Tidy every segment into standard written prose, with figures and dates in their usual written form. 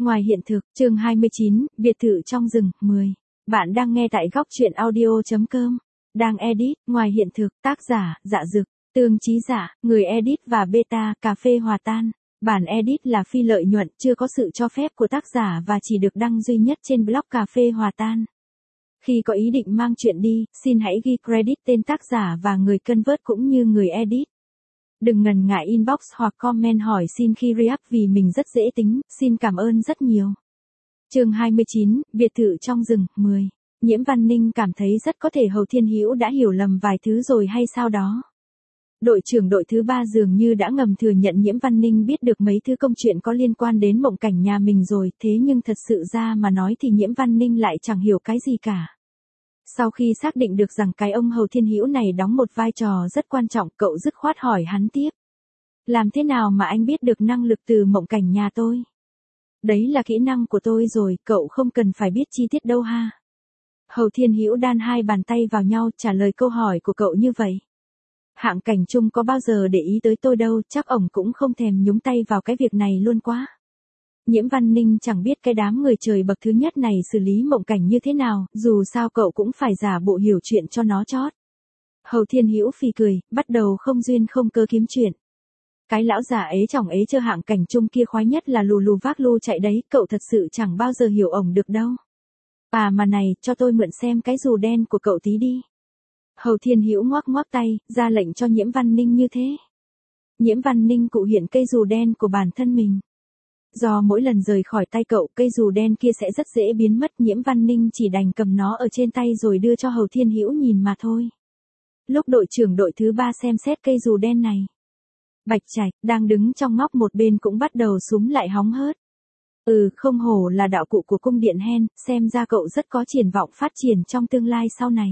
Ngoài hiện thực, chương 29, biệt thự trong rừng, 10. Bạn đang nghe tại góc truyện audio.com. Đang edit, ngoài hiện thực, tác giả, Dạ Dực, Tương Chí Dạ, người edit và beta, cà phê hòa tan. Bản edit là phi lợi nhuận, chưa có sự cho phép của tác giả và chỉ được đăng duy nhất trên blog cà phê hòa tan. Khi có ý định mang chuyện đi, xin hãy ghi credit tên tác giả và người convert cũng như người edit. Đừng ngần ngại inbox hoặc comment hỏi xin khi re-up vì mình rất dễ tính, xin cảm ơn rất nhiều. Chương 29, biệt thự trong rừng, 10. Nhiễm Văn Ninh cảm thấy rất có thể Hầu Thiên Hữu đã hiểu lầm vài thứ rồi hay sao đó. Đội trưởng đội thứ 3 dường như đã ngầm thừa nhận Nhiễm Văn Ninh biết được mấy thứ công chuyện có liên quan đến mộng cảnh nhà mình rồi, thế nhưng thật sự ra mà nói thì Nhiễm Văn Ninh lại chẳng hiểu cái gì cả. Sau khi xác định được rằng cái ông Hầu Thiên Hữu này đóng một vai trò rất quan trọng, cậu dứt khoát hỏi hắn tiếp. Làm thế nào mà anh biết được năng lực từ mộng cảnh nhà tôi? Đấy là kỹ năng của tôi rồi, cậu không cần phải biết chi tiết đâu ha. Hầu Thiên Hữu đan hai bàn tay vào nhau trả lời câu hỏi của cậu như vậy. Hạng Cảnh Trung có bao giờ để ý tới tôi đâu, chắc ổng cũng không thèm nhúng tay vào cái việc này luôn quá. Nhiễm Văn Ninh chẳng biết cái đám người trời bậc thứ nhất này xử lý mộng cảnh như thế nào, dù sao cậu cũng phải giả bộ hiểu chuyện cho nó chót. Hầu Thiên Hữu phì cười, bắt đầu không duyên không cơ kiếm chuyện. Cái lão già ế chồng ế chơ Hạng Cảnh Trung kia khoái nhất là lù lù vác lù chạy đấy, cậu thật sự chẳng bao giờ hiểu ổng được đâu. À mà này, cho tôi mượn xem cái dù đen của cậu tí đi. Hầu Thiên Hữu ngoắc ngoắc tay, ra lệnh cho Nhiễm Văn Ninh như thế. Nhiễm Văn Ninh cụ hiện cây dù đen của bản thân mình. Do mỗi lần rời khỏi tay cậu, cây dù đen kia sẽ rất dễ biến mất, Nhiễm Văn Ninh chỉ đành cầm nó ở trên tay rồi đưa cho Hầu Thiên Hữu nhìn mà thôi. Lúc đội trưởng đội thứ 3 xem xét cây dù đen này, Bạch Trạch, đang đứng trong ngóc một bên cũng bắt đầu súm lại hóng hớt. Không hổ là đạo cụ của cung điện hen, xem ra cậu rất có triển vọng phát triển trong tương lai sau này.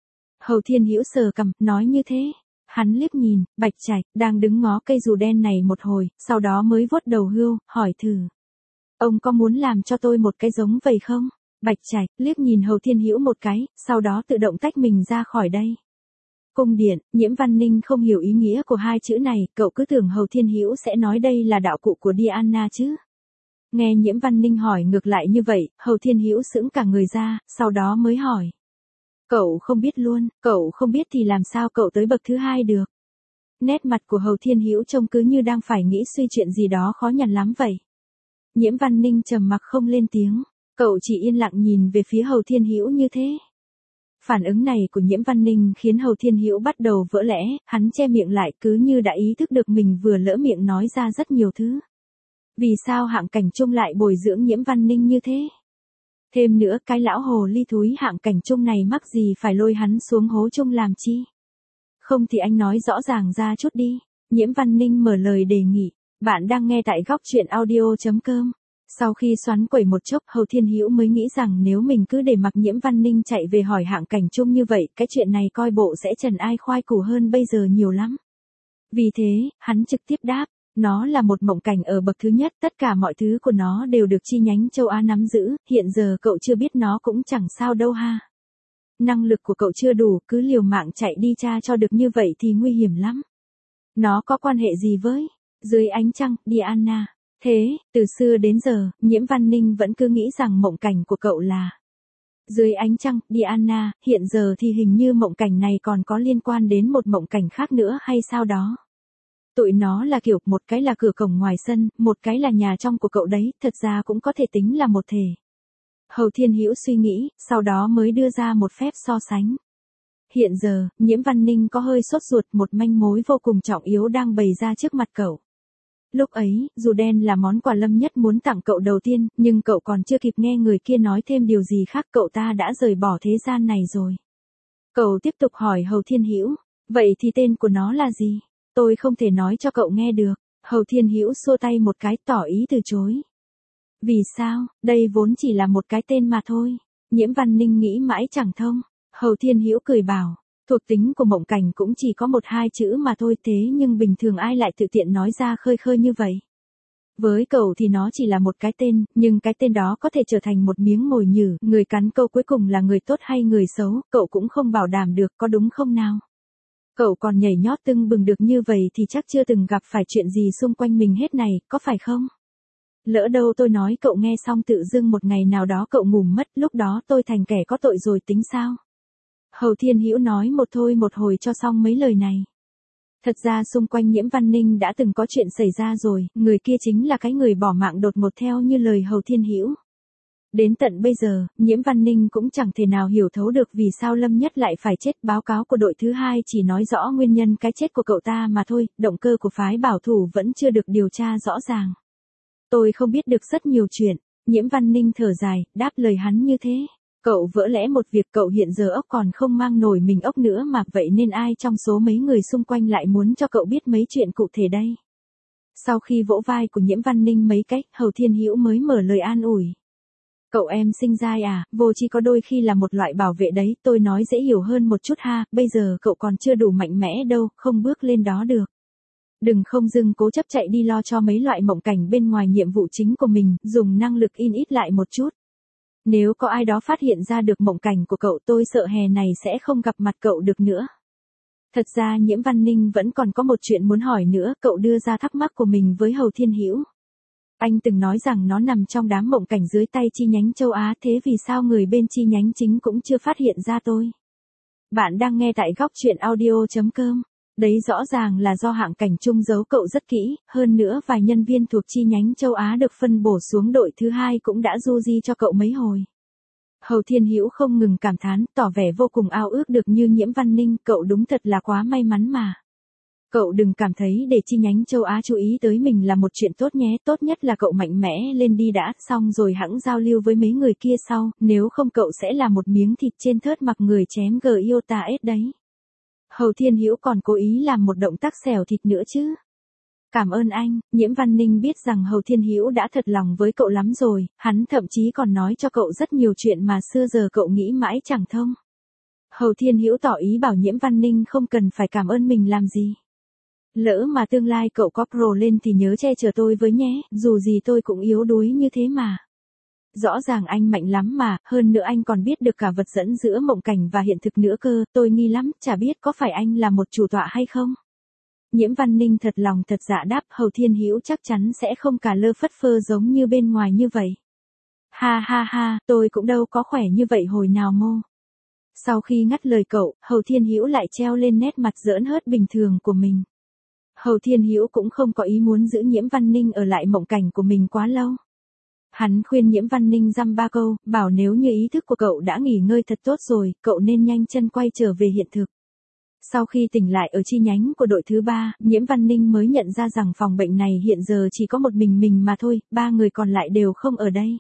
Hầu Thiên Hữu sờ cằm, nói như thế. Hắn liếc nhìn, Bạch Trạch, đang đứng ngó cây dù đen này một hồi, sau đó mới vuốt đầu hươu, hỏi thử. Ông có muốn làm cho tôi một cái giống vậy không? Bạch Trạch, liếc nhìn Hầu Thiên Hữu một cái, sau đó tự động tách mình ra khỏi đây. Cung điện, Nhiễm Văn Ninh không hiểu ý nghĩa của hai chữ này, cậu cứ tưởng Hầu Thiên Hữu sẽ nói đây là đạo cụ của Diana chứ. Nghe Nhiễm Văn Ninh hỏi ngược lại như vậy, Hầu Thiên Hữu sững cả người ra, sau đó mới hỏi. Cậu không biết luôn, cậu không biết thì làm sao cậu tới bậc thứ 2 được. Nét mặt của Hầu Thiên Hữu trông cứ như đang phải nghĩ suy chuyện gì đó khó nhằn lắm vậy. Nhiễm Văn Ninh trầm mặc không lên tiếng, cậu chỉ yên lặng nhìn về phía Hầu Thiên Hữu như thế. Phản ứng này của Nhiễm Văn Ninh khiến Hầu Thiên Hữu bắt đầu vỡ lẽ, hắn che miệng lại cứ như đã ý thức được mình vừa lỡ miệng nói ra rất nhiều thứ. Vì sao Hạng Cảnh Trung lại bồi dưỡng Nhiễm Văn Ninh như thế? Thêm nữa, cái lão hồ ly thúi Hạng Cảnh Trung này mắc gì phải lôi hắn xuống hố chung làm chi? Không thì anh nói rõ ràng ra chút đi. Nhiễm Văn Ninh mở lời đề nghị. Bạn đang nghe tại góc truyện audio.com. Sau khi xoắn quẩy một chốc, Hầu Thiên Hữu mới nghĩ rằng nếu mình cứ để mặc Nhiễm Văn Ninh chạy về hỏi Hạng Cảnh Trung như vậy, cái chuyện này coi bộ sẽ trần ai khoai củ hơn bây giờ nhiều lắm. Vì thế, hắn trực tiếp đáp. Nó là một mộng cảnh ở bậc thứ nhất, tất cả mọi thứ của nó đều được chi nhánh châu Á nắm giữ, hiện giờ cậu chưa biết nó cũng chẳng sao đâu ha. Năng lực của cậu chưa đủ, cứ liều mạng chạy đi tra cho được như vậy thì nguy hiểm lắm. Nó có quan hệ gì với Dưới Ánh Trăng, Diana? Thế, từ xưa đến giờ, Nhiễm Văn Ninh vẫn cứ nghĩ rằng mộng cảnh của cậu là Dưới Ánh Trăng, Diana, hiện giờ thì hình như mộng cảnh này còn có liên quan đến một mộng cảnh khác nữa hay sao đó. Tụi nó là kiểu, một cái là cửa cổng ngoài sân, một cái là nhà trong của cậu đấy, thật ra cũng có thể tính là một thể. Hầu Thiên Hữu suy nghĩ, sau đó mới đưa ra một phép so sánh. Hiện giờ, Nhiễm Văn Ninh có hơi sốt ruột, một manh mối vô cùng trọng yếu đang bày ra trước mặt cậu. Lúc ấy, dù đen là món quà Lâm Nhất muốn tặng cậu đầu tiên, nhưng cậu còn chưa kịp nghe người kia nói thêm điều gì khác, cậu ta đã rời bỏ thế gian này rồi. Cậu tiếp tục hỏi Hầu Thiên Hữu, vậy thì tên của nó là gì? Tôi không thể nói cho cậu nghe được. Hầu Thiên Hữu xua tay một cái tỏ ý từ chối. Vì sao, đây vốn chỉ là một cái tên mà thôi. Nhiễm Văn Ninh nghĩ mãi chẳng thông. Hầu Thiên Hữu cười bảo, thuộc tính của mộng cảnh cũng chỉ có 1-2 chữ mà thôi, thế nhưng bình thường ai lại tự tiện nói ra khơi khơi như vậy. Với cậu thì nó chỉ là một cái tên, nhưng cái tên đó có thể trở thành một miếng mồi nhử, người cắn câu cuối cùng là người tốt hay người xấu, cậu cũng không bảo đảm được, có đúng không nào? Cậu còn nhảy nhót tưng bừng được như vậy thì chắc chưa từng gặp phải chuyện gì xung quanh mình hết này, có phải không? Lỡ đâu tôi nói cậu nghe xong tự dưng một ngày nào đó cậu ngủ mất, lúc đó tôi thành kẻ có tội rồi tính sao? Hầu Thiên Hữu nói một thôi một hồi cho xong mấy lời này. Thật ra xung quanh Nhiễm Văn Ninh đã từng có chuyện xảy ra rồi, người kia chính là cái người bỏ mạng đột ngột theo như lời Hầu Thiên Hữu. Đến tận bây giờ, Nhiễm Văn Ninh cũng chẳng thể nào hiểu thấu được vì sao Lâm Nhất lại phải chết. Báo cáo của đội thứ 2 chỉ nói rõ nguyên nhân cái chết của cậu ta mà thôi, động cơ của phái bảo thủ vẫn chưa được điều tra rõ ràng. Tôi không biết được rất nhiều chuyện, Nhiễm Văn Ninh thở dài, đáp lời hắn như thế. Cậu vỡ lẽ một việc, cậu hiện giờ ốc còn không mang nổi mình ốc nữa mà, vậy nên ai trong số mấy người xung quanh lại muốn cho cậu biết mấy chuyện cụ thể đây? Sau khi vỗ vai của Nhiễm Văn Ninh mấy cách, Hầu Thiên Hữu mới mở lời an ủi. Cậu em sinh dai à, vô tri có đôi khi là một loại bảo vệ đấy, tôi nói dễ hiểu hơn một chút ha, bây giờ cậu còn chưa đủ mạnh mẽ đâu, không bước lên đó được. Đừng không dưng cố chấp chạy đi lo cho mấy loại mộng cảnh bên ngoài nhiệm vụ chính của mình, dùng năng lực in ít lại một chút. Nếu có ai đó phát hiện ra được mộng cảnh của cậu, tôi sợ hè này sẽ không gặp mặt cậu được nữa. Thật ra Nhiễm Văn Ninh vẫn còn có một chuyện muốn hỏi nữa, cậu đưa ra thắc mắc của mình với Hầu Thiên Hữu. Anh từng nói rằng nó nằm trong đám mộng cảnh dưới tay chi nhánh châu Á, thế vì sao người bên chi nhánh chính cũng chưa phát hiện ra tôi? Bạn đang nghe tại góc truyện audio.com. Đấy rõ ràng là do hạng cảnh chung giấu cậu rất kỹ, hơn nữa vài nhân viên thuộc chi nhánh châu Á được phân bổ xuống đội thứ 2 cũng đã du di cho cậu mấy hồi. Hầu Thiên Hữu không ngừng cảm thán, tỏ vẻ vô cùng ao ước được như Nhiễm Văn Ninh, cậu đúng thật là quá may mắn mà. Cậu đừng cảm thấy để chi nhánh châu Á chú ý tới mình là một chuyện tốt nhé, tốt nhất là cậu mạnh mẽ lên đi đã, xong rồi hẵng giao lưu với mấy người kia sau, nếu không cậu sẽ là một miếng thịt trên thớt mặc người chém Giota S đấy. Hầu Thiên Hữu còn cố ý làm một động tác xẻo thịt nữa chứ. Cảm ơn anh, Nhiễm Văn Ninh biết rằng Hầu Thiên Hữu đã thật lòng với cậu lắm rồi, hắn thậm chí còn nói cho cậu rất nhiều chuyện mà xưa giờ cậu nghĩ mãi chẳng thông. Hầu Thiên Hữu tỏ ý bảo Nhiễm Văn Ninh không cần phải cảm ơn mình làm gì. Lỡ mà tương lai cậu có pro lên thì nhớ che chở tôi với nhé, dù gì tôi cũng yếu đuối như thế mà. Rõ ràng anh mạnh lắm mà, hơn nữa anh còn biết được cả vật dẫn giữa mộng cảnh và hiện thực nữa cơ, tôi nghi lắm, chả biết có phải anh là một chủ tọa hay không? Nhiễm Văn Ninh thật lòng thật dạ đáp, Hầu Thiên Hữu chắc chắn sẽ không cả lơ phất phơ giống như bên ngoài như vậy. Ha ha ha, tôi cũng đâu có khỏe như vậy hồi nào mô. Sau khi ngắt lời cậu, Hầu Thiên Hữu lại treo lên nét mặt giỡn hớt bình thường của mình. Hầu Thiên Hữu cũng không có ý muốn giữ Nhiễm Văn Ninh ở lại mộng cảnh của mình quá lâu. Hắn khuyên Nhiễm Văn Ninh dăm ba câu, bảo nếu như ý thức của cậu đã nghỉ ngơi thật tốt rồi, cậu nên nhanh chân quay trở về hiện thực. Sau khi tỉnh lại ở chi nhánh của đội thứ 3, Nhiễm Văn Ninh mới nhận ra rằng phòng bệnh này hiện giờ chỉ có một mình mà thôi, 3 người còn lại đều không ở đây.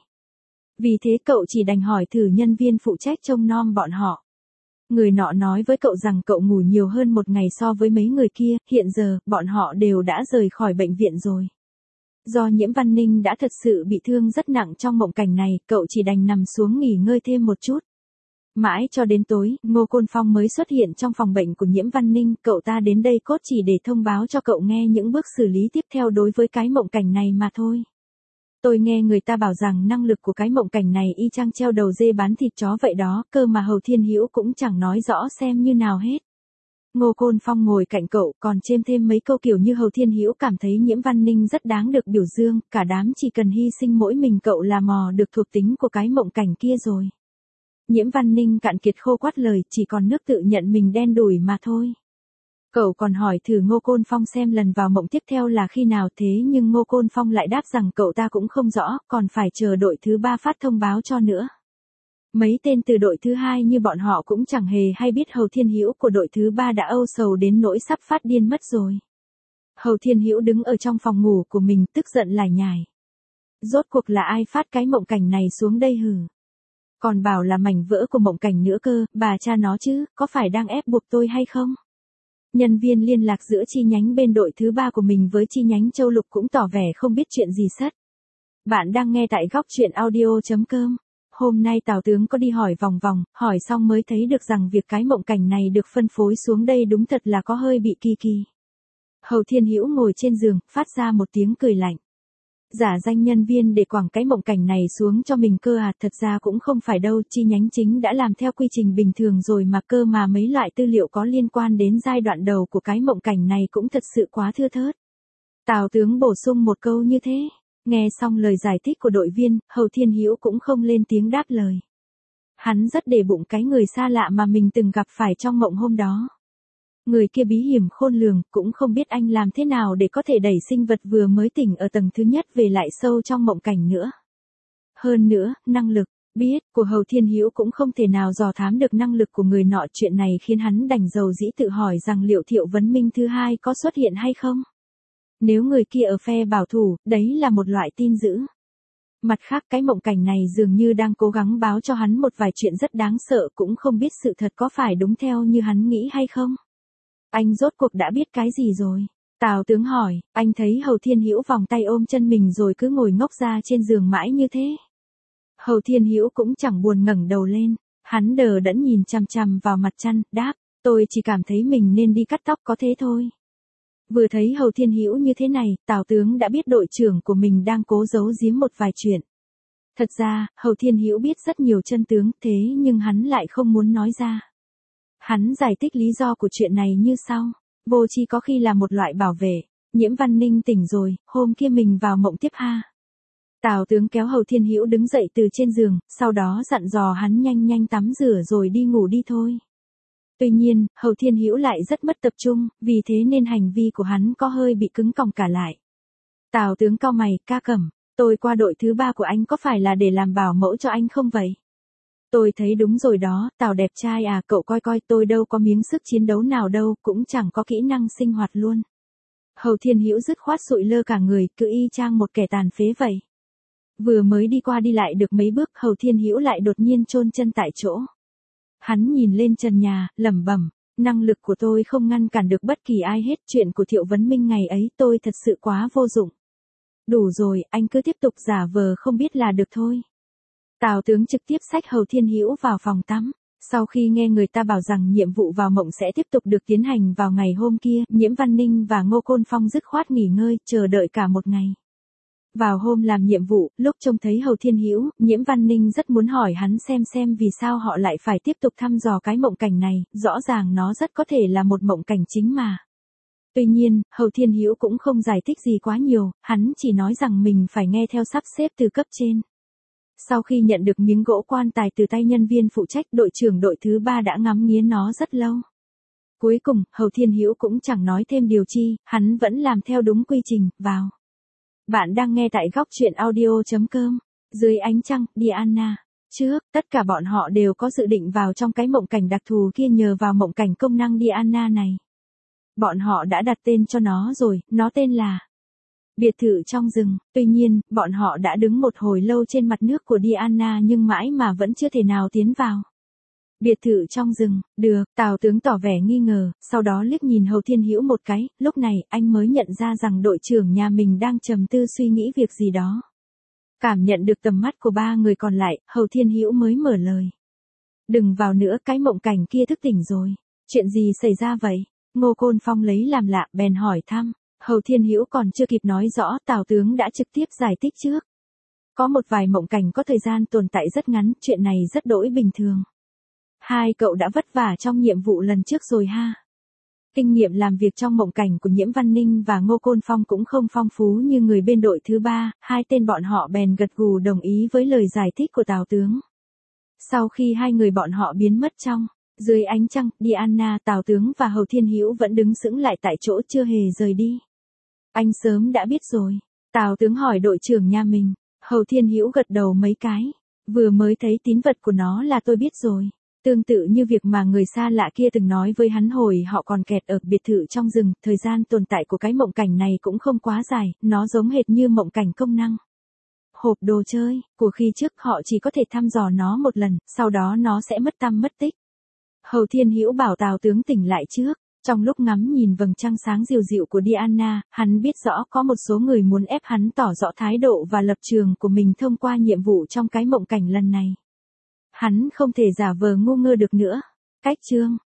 Vì thế cậu chỉ đành hỏi thử nhân viên phụ trách trông nom bọn họ. Người nọ nói với cậu rằng cậu ngủ nhiều hơn một ngày so với mấy người kia, hiện giờ, bọn họ đều đã rời khỏi bệnh viện rồi. Do Nhiễm Văn Ninh đã thật sự bị thương rất nặng trong mộng cảnh này, cậu chỉ đành nằm xuống nghỉ ngơi thêm một chút. Mãi cho đến tối, Ngô Côn Phong mới xuất hiện trong phòng bệnh của Nhiễm Văn Ninh, cậu ta đến đây cốt chỉ để thông báo cho cậu nghe những bước xử lý tiếp theo đối với cái mộng cảnh này mà thôi. Tôi nghe người ta bảo rằng năng lực của cái mộng cảnh này y chang treo đầu dê bán thịt chó vậy đó, cơ mà Hầu Thiên Hữu cũng chẳng nói rõ xem như nào hết. Ngô Côn Phong ngồi cạnh cậu còn chêm thêm mấy câu kiểu như Hầu Thiên Hữu cảm thấy Nhiễm Văn Ninh rất đáng được biểu dương, cả đám chỉ cần hy sinh mỗi mình cậu là mò được thuộc tính của cái mộng cảnh kia rồi. Nhiễm Văn Ninh cạn kiệt khô quát lời, chỉ còn nước tự nhận mình đen đủi mà thôi. Cậu còn hỏi thử Ngô Côn Phong xem lần vào mộng tiếp theo là khi nào, thế nhưng Ngô Côn Phong lại đáp rằng cậu ta cũng không rõ, còn phải chờ đội thứ 3 phát thông báo cho nữa. Mấy tên từ đội thứ 2 như bọn họ cũng chẳng hề hay biết Hầu Thiên Hữu của đội thứ 3 đã âu sầu đến nỗi sắp phát điên mất rồi. Hầu Thiên Hữu đứng ở trong phòng ngủ của mình tức giận lải nhải. Rốt cuộc là ai phát cái mộng cảnh này xuống đây hử? Còn bảo là mảnh vỡ của mộng cảnh nữa cơ, bà cha nó chứ, có phải đang ép buộc tôi hay không? Nhân viên liên lạc giữa chi nhánh bên đội thứ 3 của mình với chi nhánh Châu Lục cũng tỏ vẻ không biết chuyện gì sất. Bạn đang nghe tại góc truyện audio.com. Hôm nay Tào tướng có đi hỏi vòng vòng, hỏi xong mới thấy được rằng việc cái mộng cảnh này được phân phối xuống đây đúng thật là có hơi bị kỳ kỳ. Hầu Thiên Hữu ngồi trên giường, phát ra một tiếng cười lạnh. Giả danh nhân viên để quảng cái mộng cảnh này xuống cho mình cơ à, thật ra cũng không phải đâu, chi nhánh chính đã làm theo quy trình bình thường rồi mà, cơ mà mấy loại tư liệu có liên quan đến giai đoạn đầu của cái mộng cảnh này cũng thật sự quá thưa thớt. Tào tướng bổ sung một câu như thế. Nghe xong lời giải thích của đội viên, Hầu Thiên Hữu cũng không lên tiếng đáp lời. Hắn rất để bụng cái người xa lạ mà mình từng gặp phải trong mộng hôm đó. Người kia bí hiểm khôn lường, cũng không biết anh làm thế nào để có thể đẩy sinh vật vừa mới tỉnh ở tầng thứ nhất về lại sâu trong mộng cảnh nữa. Hơn nữa, năng lực biết của Hầu Thiên Hữu cũng không thể nào dò thám được năng lực của người nọ, chuyện này khiến hắn đành dầu dĩ tự hỏi rằng liệu Thiệu Vấn Minh thứ hai có xuất hiện hay không. Nếu người kia ở phe bảo thủ, đấy là một loại tin dữ. Mặt khác cái mộng cảnh này dường như đang cố gắng báo cho hắn một vài chuyện rất đáng sợ, cũng không biết sự thật có phải đúng theo như hắn nghĩ hay không. Anh rốt cuộc đã biết cái gì rồi? Tào tướng hỏi. Anh thấy Hầu Thiên Hữu vòng tay ôm chân mình rồi cứ ngồi ngốc ra trên giường mãi như thế. Hầu Thiên Hữu cũng chẳng buồn ngẩng đầu lên, hắn đờ đẫn nhìn chằm chằm vào mặt chăn, đáp, tôi chỉ cảm thấy mình nên đi cắt tóc có thế thôi. Vừa thấy Hầu Thiên Hữu như thế này, Tào tướng đã biết đội trưởng của mình đang cố giấu giếm một vài chuyện. Thật ra, Hầu Thiên Hữu biết rất nhiều chân tướng, thế nhưng hắn lại không muốn nói ra. Hắn giải thích lý do của chuyện này như sau, vô tri có khi là một loại bảo vệ. Nhiễm Văn Ninh tỉnh rồi, hôm kia mình vào mộng tiếp ha. Tào tướng kéo Hầu Thiên Hữu đứng dậy từ trên giường, sau đó dặn dò hắn nhanh nhanh tắm rửa rồi đi ngủ đi thôi. Tuy nhiên, Hầu Thiên Hữu lại rất mất tập trung, vì thế nên hành vi của hắn có hơi bị cứng còng cả lại. Tào tướng cau mày, ca Cẩm, tôi qua đội thứ 3 của anh có phải là để làm bảo mẫu cho anh không vậy? Tôi thấy đúng rồi đó, Tào đẹp trai à, cậu coi coi, tôi đâu có miếng sức chiến đấu nào đâu, cũng chẳng có kỹ năng sinh hoạt luôn. Hầu Thiên Hữu dứt khoát sụi lơ cả người, cứ y chang một kẻ tàn phế vậy. Vừa mới đi qua đi lại được mấy bước, Hầu Thiên Hữu lại đột nhiên chôn chân tại chỗ. Hắn nhìn lên trần nhà, lẩm bẩm, năng lực của tôi không ngăn cản được bất kỳ ai hết, chuyện của Thiệu Vấn Minh ngày ấy tôi thật sự quá vô dụng. Đủ rồi, anh cứ tiếp tục giả vờ không biết là được thôi. Tào tướng trực tiếp xách Hầu Thiên Hữu vào phòng tắm. Sau khi nghe người ta bảo rằng nhiệm vụ vào mộng sẽ tiếp tục được tiến hành vào ngày hôm kia, Nhiễm Văn Ninh và Ngô Côn Phong dứt khoát nghỉ ngơi, chờ đợi cả một ngày. Vào hôm làm nhiệm vụ, lúc trông thấy Hầu Thiên Hữu, Nhiễm Văn Ninh rất muốn hỏi hắn xem vì sao họ lại phải tiếp tục thăm dò cái mộng cảnh này, rõ ràng nó rất có thể là một mộng cảnh chính mà. Tuy nhiên, Hầu Thiên Hữu cũng không giải thích gì quá nhiều, hắn chỉ nói rằng mình phải nghe theo sắp xếp từ cấp trên. Sau khi nhận được miếng gỗ quan tài từ tay nhân viên phụ trách, đội trưởng đội thứ 3 đã ngắm nghía nó rất lâu. Cuối cùng, Hầu Thiên Hữu cũng chẳng nói thêm điều chi, hắn vẫn làm theo đúng quy trình, vào. Bạn đang nghe tại góc truyện audio.com. Dưới ánh trăng, Diana. Trước, tất cả bọn họ đều có dự định vào trong cái mộng cảnh đặc thù kia nhờ vào mộng cảnh công năng Diana này. Bọn họ đã đặt tên cho nó rồi, nó tên là biệt thự trong rừng. Tuy nhiên, bọn họ đã đứng một hồi lâu trên mặt nước của Diana nhưng mãi mà vẫn chưa thể nào tiến vào. Biệt thự trong rừng, được, Tào tướng tỏ vẻ nghi ngờ, sau đó liếc nhìn Hầu Thiên Hữu một cái, lúc này anh mới nhận ra rằng đội trưởng nhà mình đang trầm tư suy nghĩ việc gì đó. Cảm nhận được tầm mắt của 3 người còn lại, Hầu Thiên Hữu mới mở lời. Đừng vào nữa, cái mộng cảnh kia thức tỉnh rồi. Chuyện gì xảy ra vậy? Ngô Côn Phong lấy làm lạ, bèn hỏi thăm. Hầu Thiên Hữu còn chưa kịp nói rõ, Tào tướng đã trực tiếp giải thích trước. Có một vài mộng cảnh có thời gian tồn tại rất ngắn, chuyện này rất đỗi bình thường. Hai cậu đã vất vả trong nhiệm vụ lần trước rồi ha. Kinh nghiệm làm việc trong mộng cảnh của Nhiễm Văn Ninh và Ngô Côn Phong cũng không phong phú như người bên đội thứ 3, hai tên bọn họ bèn gật gù đồng ý với lời giải thích của Tào tướng. Sau khi hai người bọn họ biến mất trong, dưới ánh trăng, Diana, Tào tướng và Hầu Thiên Hữu vẫn đứng sững lại tại chỗ chưa hề rời đi. Anh sớm đã biết rồi. Tào tướng hỏi đội trưởng nhà mình. Hầu Thiên Hữu gật đầu mấy cái. Vừa mới thấy tín vật của nó là tôi biết rồi. Tương tự như việc mà người xa lạ kia từng nói với hắn hồi họ còn kẹt ở biệt thự trong rừng, thời gian tồn tại của cái mộng cảnh này cũng không quá dài, nó giống hệt như mộng cảnh công năng. Hộp đồ chơi, của khi trước họ chỉ có thể thăm dò nó một lần, sau đó nó sẽ mất tăm mất tích. Hầu Thiên Hữu bảo Tào tướng tỉnh lại trước. Trong lúc ngắm nhìn vầng trăng sáng dịu dịu của Diana, hắn biết rõ có một số người muốn ép hắn tỏ rõ thái độ và lập trường của mình thông qua nhiệm vụ trong cái mộng cảnh lần này. Hắn không thể giả vờ ngu ngơ được nữa. Cách chương